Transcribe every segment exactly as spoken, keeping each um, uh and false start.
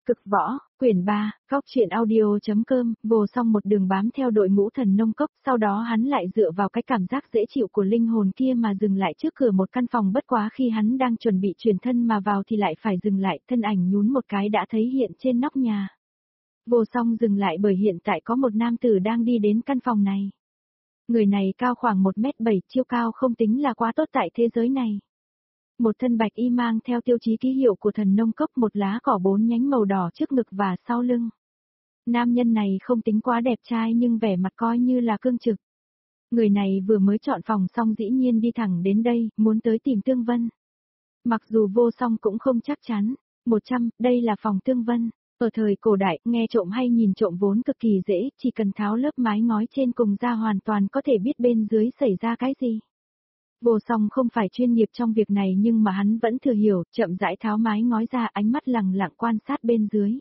Cực võ, quyển ba, góc truyện audio.com, Vô Song một đường bám theo đội ngũ Thần Nông Cốc, sau đó hắn lại dựa vào cái cảm giác dễ chịu của linh hồn kia mà dừng lại trước cửa một căn phòng, bất quá khi hắn đang chuẩn bị chuyển thân mà vào thì lại phải dừng lại, thân ảnh nhún một cái đã thấy hiện trên nóc nhà. Vô Song dừng lại bởi hiện tại có một nam tử đang đi đến căn phòng này. Người này cao khoảng một mét bảy, chiêu cao không tính là quá tốt tại thế giới này. Một thân bạch y mang theo tiêu chí ký hiệu của Thần Nông Cốc, một lá cỏ bốn nhánh màu đỏ trước ngực và sau lưng. Nam nhân này không tính quá đẹp trai nhưng vẻ mặt coi như là cương trực. Người này vừa mới chọn phòng xong dĩ nhiên đi thẳng đến đây, muốn tới tìm Tương Vân. Mặc dù Vô Song cũng không chắc chắn. một trăm, đây là phòng Tương Vân. Ở thời cổ đại, nghe trộm hay nhìn trộm vốn cực kỳ dễ, chỉ cần tháo lớp mái ngói trên cùng ra hoàn toàn có thể biết bên dưới xảy ra cái gì. Vô Song không phải chuyên nghiệp trong việc này nhưng mà hắn vẫn thừa hiểu, chậm rãi tháo mái ngói ra, ánh mắt lẳng lặng quan sát bên dưới.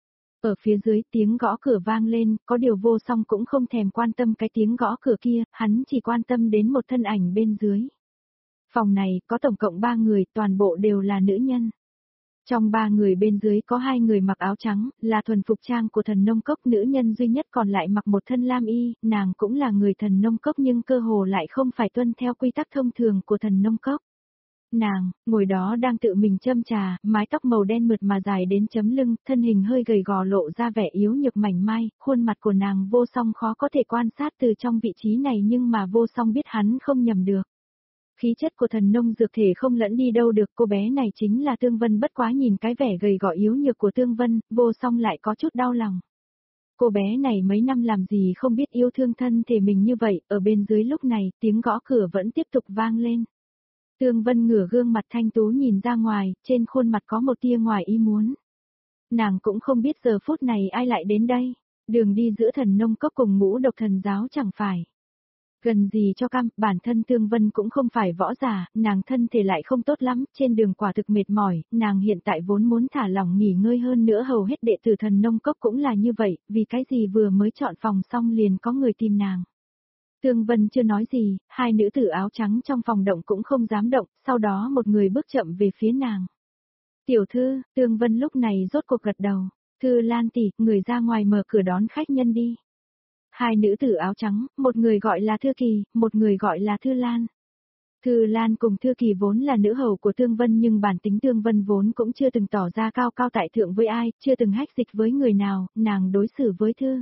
Ở phía dưới tiếng gõ cửa vang lên, có điều Vô Song cũng không thèm quan tâm cái tiếng gõ cửa kia, hắn chỉ quan tâm đến một thân ảnh bên dưới. Phòng này có tổng cộng ba người, toàn bộ đều là nữ nhân. Trong ba người bên dưới có hai người mặc áo trắng, là thuần phục trang của Thần Nông Cốc, nữ nhân duy nhất còn lại mặc một thân lam y, nàng cũng là người Thần Nông Cốc nhưng cơ hồ lại không phải tuân theo quy tắc thông thường của Thần Nông Cốc. Nàng, ngồi đó đang tự mình châm trà, mái tóc màu đen mượt mà dài đến chấm lưng, thân hình hơi gầy gò lộ ra vẻ yếu nhược mảnh mai, khuôn mặt của nàng Vô Song khó có thể quan sát từ trong vị trí này nhưng mà Vô Song biết hắn không nhầm được. Khí chất của thần nông dược thể không lẫn đi đâu được, cô bé này chính là Tương Vân, bất quá nhìn cái vẻ gầy gò yếu nhược của Tương Vân, Vô Song lại có chút đau lòng. Cô bé này mấy năm làm gì không biết yêu thương thân thể mình như vậy, ở bên dưới lúc này, tiếng gõ cửa vẫn tiếp tục vang lên. Tương Vân ngửa gương mặt thanh tú nhìn ra ngoài, trên khuôn mặt có một tia ngoài ý muốn. Nàng cũng không biết giờ phút này ai lại đến đây, đường đi giữa Thần Nông Cốc cùng Ngũ Độc Thần Giáo chẳng phải gần gì cho cam, bản thân Tương Vân cũng không phải võ giả, nàng thân thể lại không tốt lắm, trên đường quả thực mệt mỏi, nàng hiện tại vốn muốn thả lỏng nghỉ ngơi hơn nữa, hầu hết đệ tử Thần Nông Cốc cũng là như vậy, vì cái gì vừa mới chọn phòng xong liền có người tìm nàng. Tương Vân chưa nói gì, hai nữ tử áo trắng trong phòng động cũng không dám động, sau đó một người bước chậm về phía nàng. Tiểu thư, Tương Vân lúc này rốt cuộc gật đầu, Thư Lan tỷ, người ra ngoài mở cửa đón khách nhân đi. Hai nữ tử áo trắng, một người gọi là Thư Kỳ, một người gọi là Thư Lan. Thư Lan cùng Thư Kỳ vốn là nữ hầu của Tương Vân nhưng bản tính Tương Vân vốn cũng chưa từng tỏ ra cao cao tại thượng với ai, chưa từng hách dịch với người nào, nàng đối xử với Thư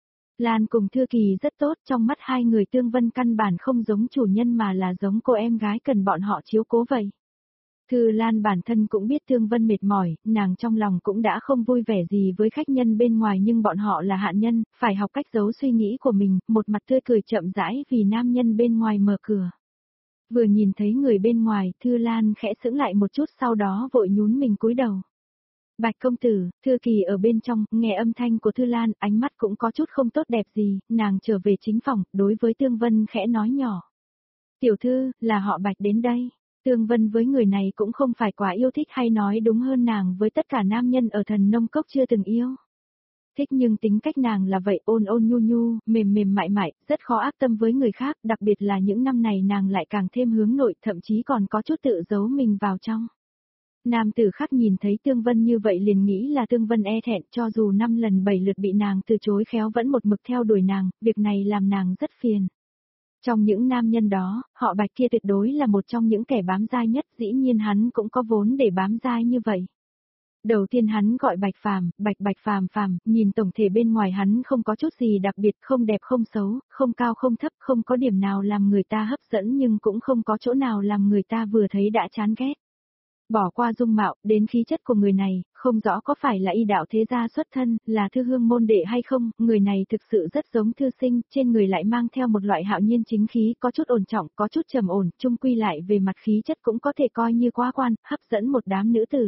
Lan cùng Thư Kỳ rất tốt, trong mắt hai người Tương Vân căn bản không giống chủ nhân mà là giống cô em gái cần bọn họ chiếu cố vậy. Thư Lan bản thân cũng biết Tương Vân mệt mỏi, nàng trong lòng cũng đã không vui vẻ gì với khách nhân bên ngoài nhưng bọn họ là hạ nhân, phải học cách giấu suy nghĩ của mình, một mặt tươi cười chậm rãi vì nam nhân bên ngoài mở cửa. Vừa nhìn thấy người bên ngoài, Thư Lan khẽ sững lại một chút sau đó vội nhún mình cúi đầu. Bạch công tử, Thư Kỳ ở bên trong, nghe âm thanh của Thư Lan, ánh mắt cũng có chút không tốt đẹp gì, nàng trở về chính phòng, đối với Tương Vân khẽ nói nhỏ. Tiểu thư, là họ Bạch đến đây. Tương Vân với người này cũng không phải quá yêu thích, hay nói đúng hơn nàng với tất cả nam nhân ở Thần Nông Cốc chưa từng yêu. Thích nhưng tính cách nàng là vậy, ôn ôn nhu nhu, mềm mềm mại mại, rất khó ác tâm với người khác, đặc biệt là những năm này nàng lại càng thêm hướng nội, thậm chí còn có chút tự giấu mình vào trong. Nam tử khác nhìn thấy Tương Vân như vậy liền nghĩ là Tương Vân e thẹn, cho dù năm lần bảy lượt bị nàng từ chối khéo vẫn một mực theo đuổi nàng, việc này làm nàng rất phiền. Trong những nam nhân đó, họ Bạch kia tuyệt đối là một trong những kẻ bám dai nhất, dĩ nhiên hắn cũng có vốn để bám dai như vậy. Đầu tiên hắn gọi Bạch Phàm, Bạch Bạch Phàm Phàm, nhìn tổng thể bên ngoài hắn không có chút gì đặc biệt, không đẹp không xấu, không cao không thấp, không có điểm nào làm người ta hấp dẫn nhưng cũng không có chỗ nào làm người ta vừa thấy đã chán ghét. Bỏ qua dung mạo, đến khí chất của người này, không rõ có phải là y đạo thế gia xuất thân, là thư hương môn đệ hay không, người này thực sự rất giống thư sinh, trên người lại mang theo một loại hạo nhiên chính khí, có chút ổn trọng, có chút trầm ổn, chung quy lại về mặt khí chất cũng có thể coi như quá quan, hấp dẫn một đám nữ tử.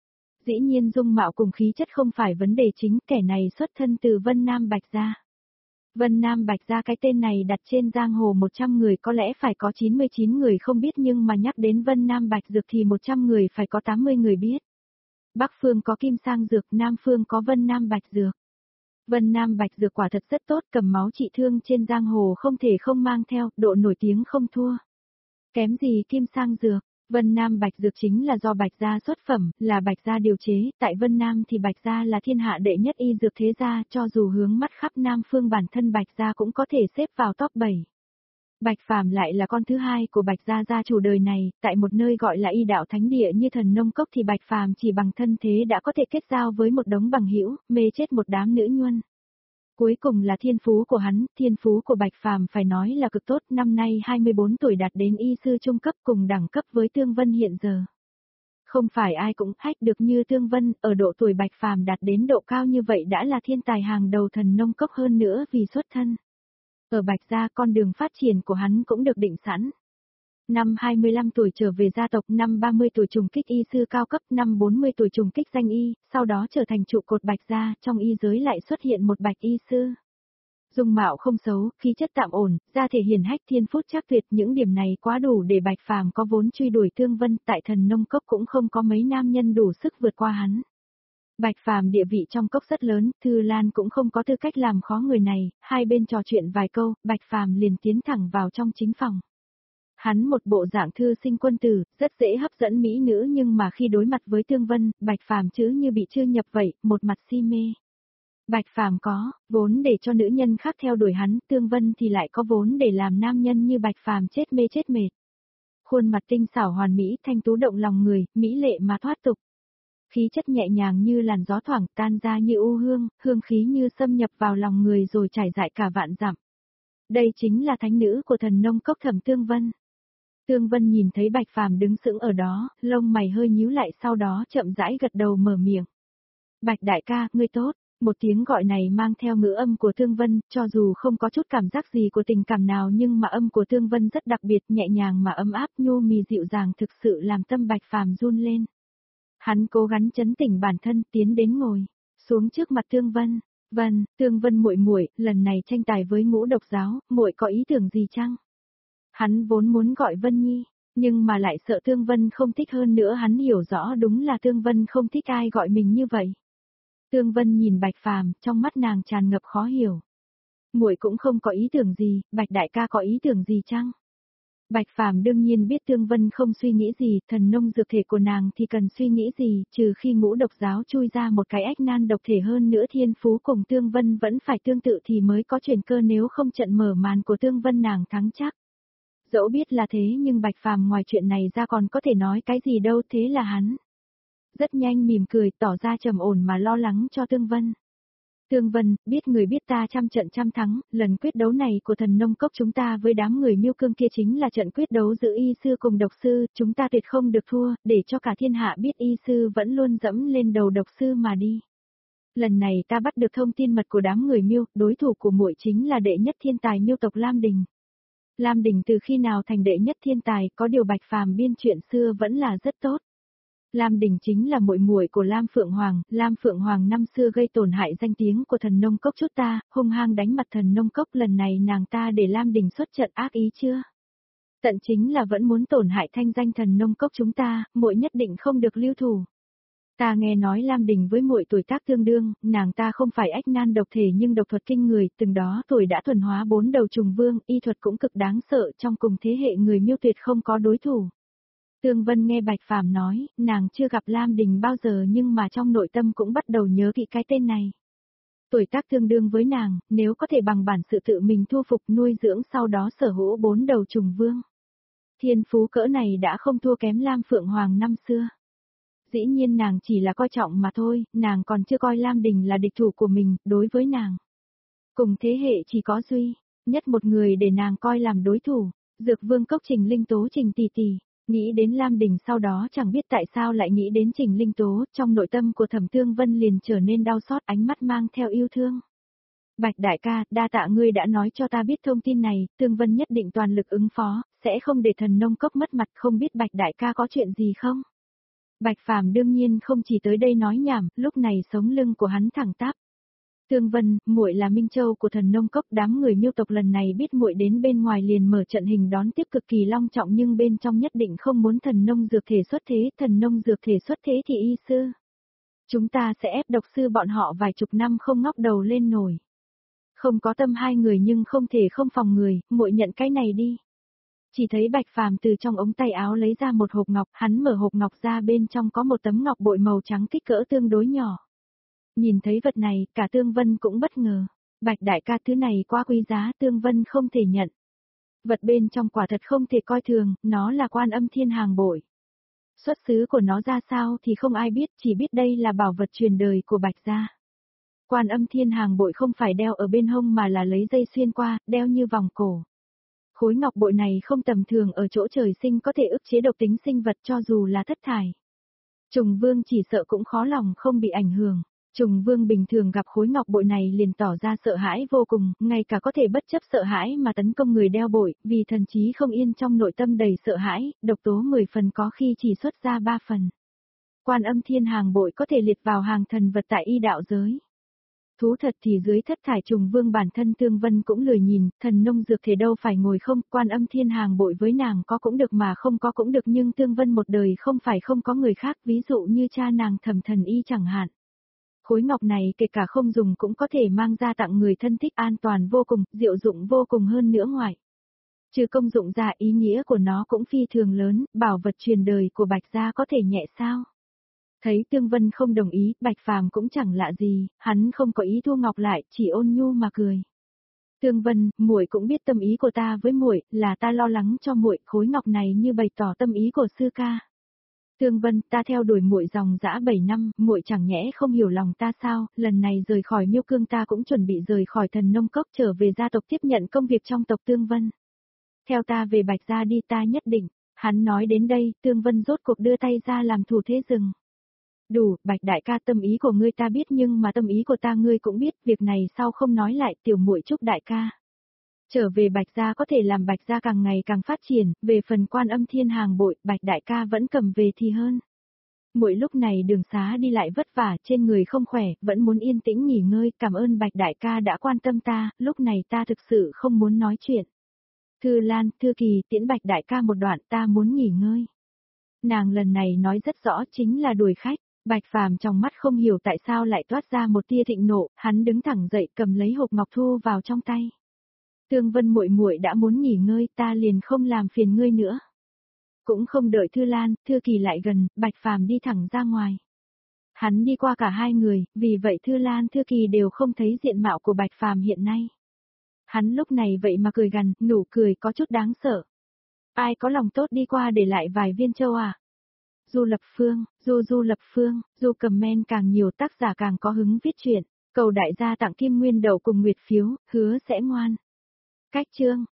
Dĩ nhiên dung mạo cùng khí chất không phải vấn đề chính, kẻ này xuất thân từ Vân Nam Bạch Gia. Vân Nam Bạch Gia cái tên này đặt trên giang hồ một trăm người có lẽ phải có chín mươi chín người không biết nhưng mà nhắc đến Vân Nam Bạch Dược thì một trăm người phải có tám mươi người biết. Bắc phương có Kim Sang Dược, Nam phương có Vân Nam Bạch Dược. Vân Nam Bạch Dược quả thật rất tốt, cầm máu trị thương trên giang hồ không thể không mang theo, độ nổi tiếng không thua. Kém gì Kim Sang Dược, Vân Nam Bạch Dược chính là do Bạch gia xuất phẩm, là Bạch gia điều chế, tại Vân Nam thì Bạch gia là thiên hạ đệ nhất y dược thế gia, cho dù hướng mắt khắp Nam phương bản thân Bạch gia cũng có thể xếp vào top bảy. Bạch Phàm lại là con thứ hai của Bạch gia gia chủ đời này, tại một nơi gọi là y đạo thánh địa như Thần Nông Cốc thì Bạch Phàm chỉ bằng thân thế đã có thể kết giao với một đống bằng hữu, mê chết một đám nữ nhuân. Cuối cùng là thiên phú của hắn, thiên phú của Bạch Phàm phải nói là cực tốt, năm nay hai mươi bốn tuổi đạt đến y sư trung cấp cùng đẳng cấp với Tương Vân hiện giờ. Không phải ai cũng hách được như Tương Vân, ở độ tuổi Bạch Phàm đạt đến độ cao như vậy đã là thiên tài hàng đầu Thần Nông Cốc hơn nữa vì xuất thân. Ở Bạch gia con đường phát triển của hắn cũng được định sẵn. Năm hai mươi lăm tuổi trở về gia tộc, năm ba mươi tuổi trùng kích y sư cao cấp, năm bốn mươi tuổi trùng kích danh y, sau đó trở thành trụ cột Bạch gia, trong y giới lại xuất hiện một Bạch y sư. Dung mạo không xấu, khí chất tạm ổn, da thể hiền hách, thiên phút chắc tuyệt, những điểm này quá đủ để Bạch Phàm có vốn truy đuổi Tương Vân, tại Thần Nông Cốc cũng không có mấy nam nhân đủ sức vượt qua hắn. Bạch Phàm địa vị trong cốc rất lớn, Thư Lan cũng không có tư cách làm khó người này, hai bên trò chuyện vài câu, Bạch Phàm liền tiến thẳng vào trong chính phòng. Hắn một bộ dạng thư sinh quân tử, rất dễ hấp dẫn mỹ nữ nhưng mà khi đối mặt với Tương Vân, Bạch Phàm chứ như bị chưa nhập vậy, một mặt si mê. Bạch Phàm có vốn để cho nữ nhân khác theo đuổi hắn, Tương Vân thì lại có vốn để làm nam nhân như Bạch Phàm chết mê chết mệt. Khuôn mặt tinh xảo hoàn mỹ, thanh tú động lòng người, mỹ lệ mà thoát tục. Khí chất nhẹ nhàng như làn gió thoảng, tan ra như u hương, hương khí như xâm nhập vào lòng người rồi trải rải cả vạn dặm. Đây chính là thánh nữ của Thần Nông Cốc Thẩm Tương Vân. Tương Vân nhìn thấy Bạch Phàm đứng sững ở đó, lông mày hơi nhíu lại, sau đó chậm rãi gật đầu mở miệng. Bạch đại ca, ngươi tốt. Một tiếng gọi này mang theo ngữ âm của Tương Vân, cho dù không có chút cảm giác gì của tình cảm nào nhưng mà âm của Tương Vân rất đặc biệt, nhẹ nhàng mà ấm áp, nhu mì dịu dàng, thực sự làm tâm Bạch Phàm run lên. Hắn cố gắng trấn tĩnh bản thân, tiến đến ngồi xuống trước mặt Tương Vân. "Vân, Tương Vân muội muội, lần này tranh tài với Ngũ Độc giáo, muội có ý tưởng gì chăng?" Hắn vốn muốn gọi Vân Nhi, nhưng mà lại sợ Tương Vân không thích, hơn nữa hắn hiểu rõ đúng là Tương Vân không thích ai gọi mình như vậy. Tương Vân nhìn Bạch Phàm, trong mắt nàng tràn ngập khó hiểu. "Muội cũng không có ý tưởng gì, Bạch đại ca có ý tưởng gì chăng?" Bạch Phàm đương nhiên biết Tương Vân không suy nghĩ gì, thần nông dược thể của nàng thì cần suy nghĩ gì, trừ khi Ngũ Độc giáo chui ra một cái ách nan độc thể, hơn nữa thiên phú cùng Tương Vân vẫn phải tương tự thì mới có chuyển cơ, nếu không trận mở màn của Tương Vân nàng thắng chắc. Dẫu biết là thế nhưng Bạch Phàm ngoài chuyện này ra còn có thể nói cái gì đâu, thế là hắn rất nhanh mỉm cười, tỏ ra trầm ổn mà lo lắng cho Tương Vân. "Tương Vân, biết người biết ta trăm trận trăm thắng, lần quyết đấu này của Thần Nông Cốc chúng ta với đám người Miêu Cương kia chính là trận quyết đấu giữa y sư cùng độc sư, chúng ta tuyệt không được thua, để cho cả thiên hạ biết y sư vẫn luôn dẫm lên đầu độc sư mà đi. Lần này ta bắt được thông tin mật của đám người Miêu, đối thủ của muội chính là đệ nhất thiên tài Miêu tộc Lam Đình. Lam Đình từ khi nào thành đệ nhất thiên tài, có điều Bạch Phàm biên chuyện xưa vẫn là rất tốt. Lam Đình chính là muội muội của Lam Phượng Hoàng, Lam Phượng Hoàng năm xưa gây tổn hại danh tiếng của Thần Nông Cốc chút ta, hung hăng đánh mặt Thần Nông Cốc, lần này nàng ta để Lam Đình xuất trận ác ý chưa? Tận chính là vẫn muốn tổn hại thanh danh Thần Nông Cốc chúng ta, muội nhất định không được lưu thủ. Ta nghe nói Lam Đình với muội tuổi tác tương đương, nàng ta không phải ách nan độc thể nhưng độc thuật kinh người, từng đó tuổi đã thuần hóa bốn đầu trùng vương, y thuật cũng cực đáng sợ, trong cùng thế hệ người Miêu tuyệt không có đối thủ." Tương Vân nghe Bạch Phàm nói, nàng chưa gặp Lam Đình bao giờ nhưng mà trong nội tâm cũng bắt đầu nhớ kỹ cái tên này. Tuổi tác tương đương với nàng, nếu có thể bằng bản sự tự mình thu phục nuôi dưỡng sau đó sở hữu bốn đầu trùng vương. Thiên phú cỡ này đã không thua kém Lam Phượng Hoàng năm xưa. Dĩ nhiên nàng chỉ là coi trọng mà thôi, nàng còn chưa coi Lam Đình là địch thủ của mình, đối với nàng. Cùng thế hệ chỉ có duy nhất một người để nàng coi làm đối thủ, Dược Vương Cốc Trình Linh Tố Trình tỷ tỷ. Nghĩ đến Lam Đình sau đó chẳng biết tại sao lại nghĩ đến Trình Linh Tố, trong nội tâm của Thẩm Tương Vân liền trở nên đau xót, ánh mắt mang theo yêu thương. "Bạch đại ca, đa tạ ngươi đã nói cho ta biết thông tin này, Tương Vân nhất định toàn lực ứng phó, sẽ không để Thần Nông Cốc mất mặt, không biết Bạch đại ca có chuyện gì không?" Bạch Phàm đương nhiên không chỉ tới đây nói nhảm, lúc này sống lưng của hắn thẳng tắp. "Tương Vân, muội là Minh Châu của Thần Nông Cốc, đám người Miêu tộc lần này biết muội đến bên ngoài liền mở trận hình đón tiếp cực kỳ long trọng, nhưng bên trong nhất định không muốn Thần Nông dược thể xuất thế, Thần Nông dược thể xuất thế thì y sư. Chúng ta sẽ ép độc sư bọn họ vài chục năm không ngóc đầu lên nổi. Không có tâm hai người nhưng không thể không phòng người, muội nhận cái này đi." Chỉ thấy Bạch Phàm từ trong ống tay áo lấy ra một hộp ngọc, hắn mở hộp ngọc ra, bên trong có một tấm ngọc bội màu trắng kích cỡ tương đối nhỏ. Nhìn thấy vật này, cả Tương Vân cũng bất ngờ. Bạch đại ca, thứ này quá quý giá, Tương Vân không thể nhận. Vật bên trong quả thật không thể coi thường, nó là Quan Âm Thiên Hàng bội. Xuất xứ của nó ra sao thì không ai biết, chỉ biết đây là bảo vật truyền đời của Bạch gia. Quan Âm Thiên Hàng bội không phải đeo ở bên hông mà là lấy dây xuyên qua, đeo như vòng cổ. Khối ngọc bội này không tầm thường ở chỗ trời sinh có thể ức chế độc tính sinh vật cho dù là thất thải. Trùng Vương chỉ sợ cũng khó lòng không bị ảnh hưởng. Trùng Vương bình thường gặp khối ngọc bội này liền tỏ ra sợ hãi vô cùng, ngay cả có thể bất chấp sợ hãi mà tấn công người đeo bội, vì thần trí không yên trong nội tâm đầy sợ hãi, độc tố mười phần có khi chỉ xuất ra ba phần. Quan Âm Thiên Hàng bội có thể liệt vào hàng thần vật tại y đạo giới. Thú thật thì dưới thất thải Trùng Vương bản thân Tương Vân cũng lười nhìn, thần nông dược thể đâu phải ngồi không, Quan Âm Thiên Hàng bội với nàng có cũng được mà không có cũng được, nhưng Tương Vân một đời không phải không có người khác, ví dụ như cha nàng Thẩm Thần Y chẳng hạn. Khối ngọc này kể cả không dùng cũng có thể mang ra tặng người thân thích, an toàn vô cùng, diệu dụng vô cùng hơn nữa ngoài. Trừ công dụng ra, ý nghĩa của nó cũng phi thường lớn, bảo vật truyền đời của Bạch gia có thể nhẹ sao? Thấy Tương Vân không đồng ý, Bạch Phàm cũng chẳng lạ gì, hắn không có ý thu ngọc lại, chỉ ôn nhu mà cười. Tương Vân, muội cũng biết tâm ý của ta với muội, là ta lo lắng cho muội, khối ngọc này như bày tỏ tâm ý của sư ca. Tương Vân, ta theo đuổi muội dòng dã bảy năm, muội chẳng nhẽ không hiểu lòng ta sao? Lần này rời khỏi Miêu Cương ta cũng chuẩn bị rời khỏi Thần Nông Cốc trở về gia tộc tiếp nhận công việc trong tộc Tương Vân. Theo ta về Bạch gia đi, ta nhất định. Hắn nói đến đây, Tương Vân rốt cuộc đưa tay ra làm thủ thế dừng. Đủ, Bạch đại ca, tâm ý của ngươi ta biết, nhưng mà tâm ý của ta ngươi cũng biết, việc này sau không nói lại, tiểu muội chúc đại ca. Trở về Bạch gia có thể làm Bạch gia càng ngày càng phát triển, về phần Quan Âm Thiên Hàng bội, Bạch đại ca vẫn cầm về thì hơn. Muội lúc này đường xá đi lại vất vả, trên người không khỏe, vẫn muốn yên tĩnh nghỉ ngơi, cảm ơn Bạch đại ca đã quan tâm ta, lúc này ta thực sự không muốn nói chuyện. Thư Lan, Thư Kỳ, tiễn Bạch đại ca một đoạn, ta muốn nghỉ ngơi. Nàng lần này nói rất rõ, chính là đuổi khách. Bạch Phàm trong mắt không hiểu tại sao lại toát ra một tia thịnh nộ, hắn đứng thẳng dậy cầm lấy hộp ngọc thu vào trong tay. Tương Vân muội muội đã muốn nghỉ ngơi, ta liền không làm phiền ngươi nữa. Cũng không đợi Thư Lan, Thư Kỳ lại gần, Bạch Phàm đi thẳng ra ngoài. Hắn đi qua cả hai người, vì vậy Thư Lan, Thư Kỳ đều không thấy diện mạo của Bạch Phàm hiện nay. Hắn lúc này vậy mà cười gằn, nụ cười có chút đáng sợ. Ai có lòng tốt đi qua để lại vài viên châu à? Du Lập Phương, Du Du Lập Phương, Du comment càng nhiều tác giả càng có hứng viết truyện, cầu đại gia tặng kim nguyên đậu cùng nguyệt phiếu, hứa sẽ ngoan. Cách chương